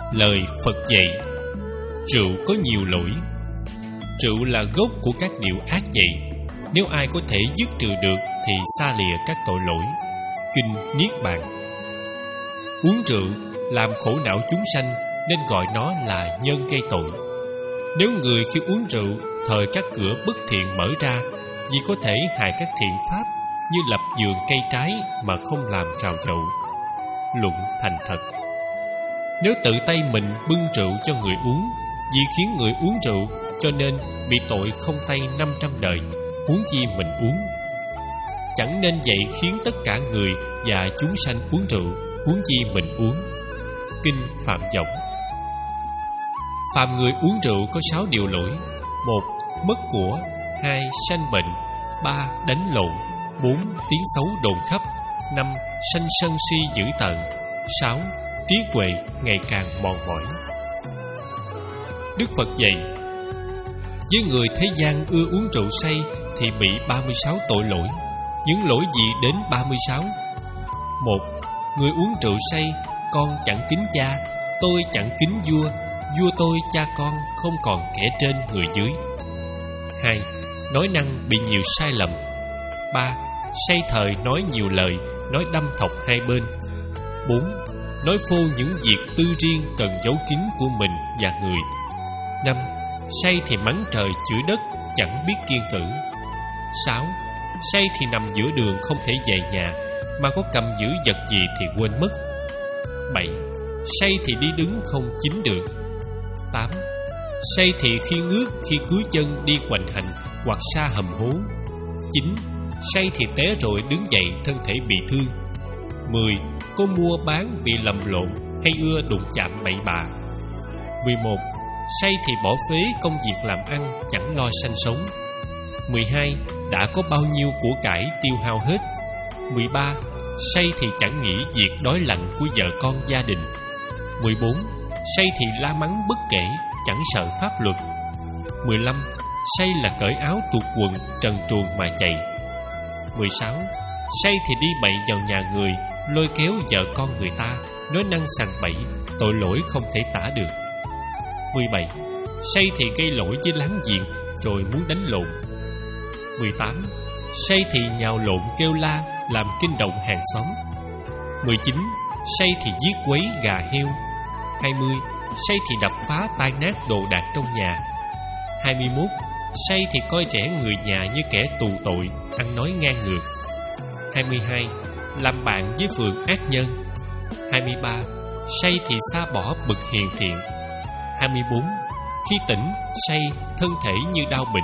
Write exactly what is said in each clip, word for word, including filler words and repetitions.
Lời Phật dạy: rượu có nhiều lỗi. Rượu là gốc của các điều ác dạy. Nếu ai có thể dứt trừ được thì xa lìa các tội lỗi. Kinh Niết Bàn. Uống rượu làm khổ não chúng sanh nên gọi nó là nhân gây tội. Nếu người khi uống rượu thời các cửa bất thiện mở ra, vì có thể hại các thiện pháp như lập vườn cây trái mà không làm rào chậu. Luận thành thật. Nếu tự tay mình bưng rượu cho người uống, vì khiến người uống rượu cho nên bị tội không tay năm trăm đời, huống chi mình uống. Chẳng nên vậy khiến tất cả người và chúng sanh uống rượu, huống chi mình uống. Kinh Phạm Võng. Phàm người uống rượu có sáu điều lỗi: một. Mất của. Hai. Sanh bệnh. Ba. Đánh lộn. Bốn. Tiếng xấu đồn khắp. Năm. Sanh sân si dữ tợn. Sáu. Trí huệ ngày càng mòn mỏi. Đức Phật dạy: với người thế gian ưa uống rượu say thì bị ba mươi sáu tội lỗi. Những lỗi gì đến ba mươi sáu? Một. Người uống rượu say: con chẳng kính cha, tôi chẳng kính vua, vua tôi cha con không còn kẻ trên người dưới. Hai. Nói năng bị nhiều sai lầm. Ba. Say thời nói nhiều lời, nói đâm thọc hai bên. Bốn. Nói phô những việc tư riêng cần giấu kín của mình và người. Năm. Say thì mắng trời chửi đất, chẳng biết kiêng cử. Sáu. Say thì nằm giữa đường không thể về nhà, mà có cầm giữ vật gì thì quên mất. Bảy. Say thì đi đứng không chính được. Tám. Say thì khi ngước khi cúi chân đi hoành hành hoặc xa hầm hố. Chín. Say thì té rồi đứng dậy thân thể bị thương. Mười. Có mua bán bị lầm lộn hay ưa đụng chạm bậy bạ. Mười một. Say thì bỏ phế công việc làm ăn, chẳng lo sanh sống. Mười hai. Đã có bao nhiêu của cải tiêu hao hết. Mười ba. Say thì chẳng nghĩ việc đói lạnh của vợ con gia đình. Mười bốn. Say thì la mắng bất kể, chẳng sợ pháp luật. Mười lăm. Say là cởi áo tuột quần, trần truồng mà chạy. Mười sáu. Say thì đi bậy vào nhà người, lôi kéo vợ con người ta, nói năng sằng bậy, tội lỗi không thể tả được. Mười bảy. Say thì gây lỗi với láng giềng, rồi muốn đánh lộn. Mười tám. Say thì nhào lộn kêu la, làm kinh động hàng xóm. Mười chín. Say thì giết quấy gà heo. Hai mươi. Say thì đập phá tan nát đồ đạc trong nhà. Hai mươi mốt. Say thì coi trẻ người nhà như kẻ tù tội, ăn nói ngang ngược. Hai mươi hai. Làm bạn với phường ác nhân. Hai mươi ba. Say thì xa bỏ bậc hiền thiện. Hai mươi bốn. Khi tỉnh, say, thân thể như đau bệnh.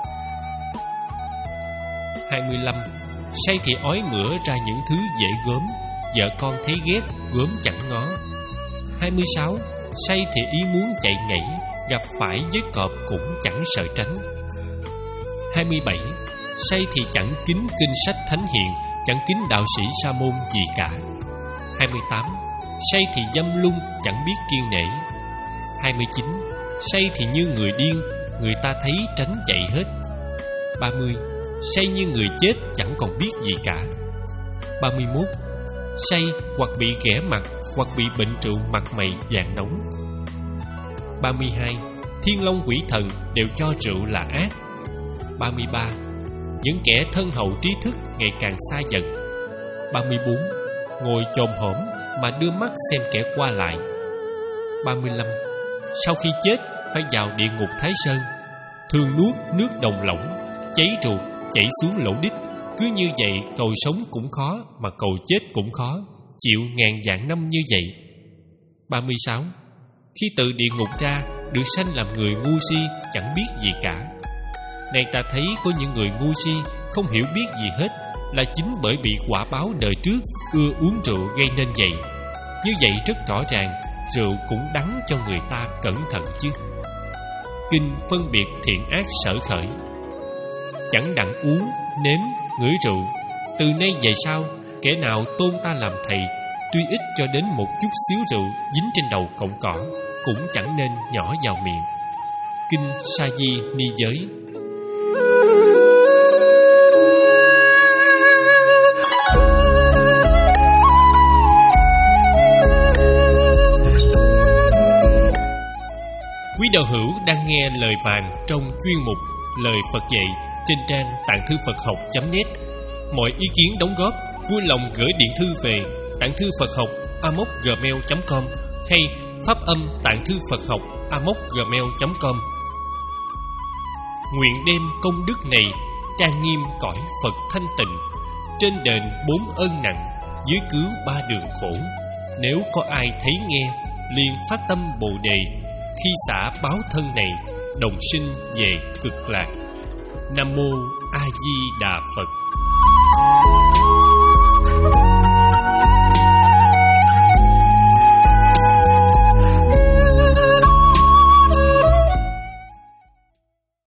Hai mươi lăm. Say thì ói mửa ra những thứ dễ gớm, vợ con thấy ghét, gớm chẳng ngó. Hai mươi sáu. Say thì ý muốn chạy nhảy, gặp phải với cọp cũng chẳng sợ tránh. Hai mươi bảy. Say thì chẳng kính kinh sách thánh hiền, chẳng kính đạo sĩ sa môn gì cả. Hai mươi tám. Say thì dâm lung, chẳng biết kiêng nể. Hai mươi chín. Say thì như người điên, người ta thấy tránh chạy hết. Ba mươi. Say như người chết, chẳng còn biết gì cả. Ba mươi mốt. Say hoặc bị ghẻ mặt, hoặc bị bệnh rượu mặt mày vàng nóng. Ba mươi hai. Thiên long quỷ thần đều cho rượu là ác. Ba mươi ba. Những kẻ thân hậu trí thức ngày càng xa dần. Ba mươi bốn. Ngồi chồm hổm mà đưa mắt xem kẻ qua lại. Ba mươi lăm. Sau khi chết phải vào địa ngục Thái Sơn, thường nuốt nước đồng lỏng, cháy ruột, chảy xuống lỗ đít. Cứ như vậy cầu sống cũng khó, mà cầu chết cũng khó, chịu ngàn vạn năm như vậy. Ba mươi sáu. Khi từ địa ngục ra, được sanh làm người ngu si, chẳng biết gì cả. Này ta thấy có những người ngu si, không hiểu biết gì hết, là chính bởi bị quả báo đời trước ưa uống rượu gây nên vậy. Như vậy rất rõ ràng, rượu cũng đắng cho người ta cẩn thận chứ. Kinh phân biệt thiện ác sở khởi. Chẳng đặng uống, nếm, ngửi rượu. Từ nay về sau, kẻ nào tôn ta làm thầy, tuy ít cho đến một chút xíu rượu dính trên đầu cọng cỏ, cũng chẳng nên nhỏ vào miệng. Kinh Sa Di Ni Giới. đạo hữu đang nghe lời vàng trong chuyên mục Lời Phật dạy trên trang tạng thư Phật học chấm net. Mọi ý kiến đóng góp vui lòng gửi điện thư về tạng thư Phật học a m o c gmail chấm com hay phát âm tạng thư Phật học a m o c gmail chấm com. Nguyện đem công đức này trang nghiêm cõi Phật thanh tịnh, trên đền bốn ơn nặng, dưới cứu ba đường khổ. Nếu có ai thấy nghe, liền phát tâm Bồ Đề, khi xả báo thân này, đồng sinh về cực lạc. Nam mô A Di Đà Phật.